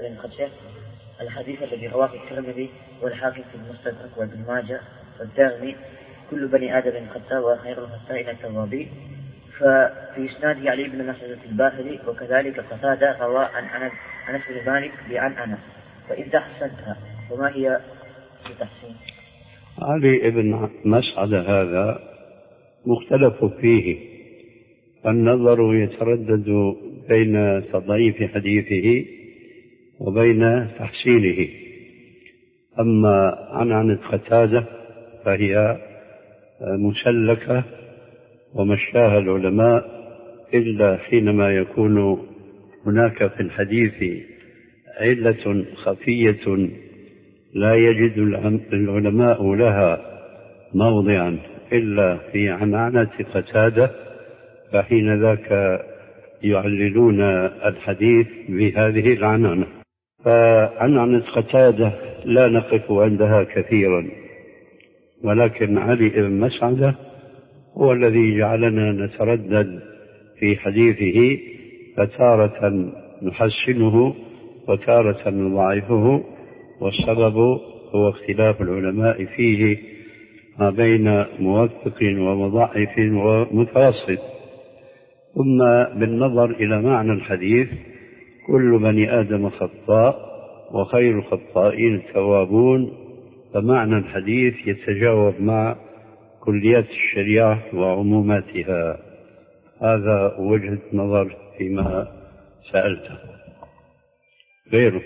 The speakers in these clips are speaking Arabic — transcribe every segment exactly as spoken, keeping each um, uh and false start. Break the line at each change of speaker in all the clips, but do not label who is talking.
آدم قد شاف الحديث الذي رواه الترمذي والحاكم في المستدرك وابن ماجه والدارمي كل بني آدم خطاء وخير الخطائين التوابين، ففي إسناده علي بن مسعود الباهلي وكذلك قتادة روى عن أنس بن مالك بعن أنس، فإذا حسنتها وما هي التحسين؟
علي بن مسعود هذا مختلف فيه، النظر يتردد بين تضعيف حديثه وبين تحسينه. أما عن عن قتادة فهي مسلكة ومشاها العلماء إلا حينما يكون هناك في الحديث علة خفية لا يجد العلماء لها موضعا إلا في عنعنة قتادة، فحين ذاك يعللون الحديث بهذه العنعنة. فعنعنة قتادة لا نقف عندها كثيرا، ولكن علي بن مسعود هو الذي جعلنا نتردد في حديثه، فتارة نحسنه وتارة نضعفه، والسبب هو اختلاف العلماء فيه ما بين موثق ومضعف ومتوسط. ثم بالنظر إلى معنى الحديث كل بني آدم خطاء وخير الخطائين التوابون، فمعنى الحديث يتجاوب مع كليات الشريعة وعموماتها. هذا وجهة نظر فيما سألته. غيره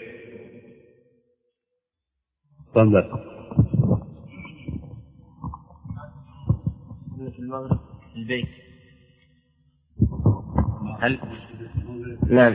تفضل.
في المغرب البيت هل نعم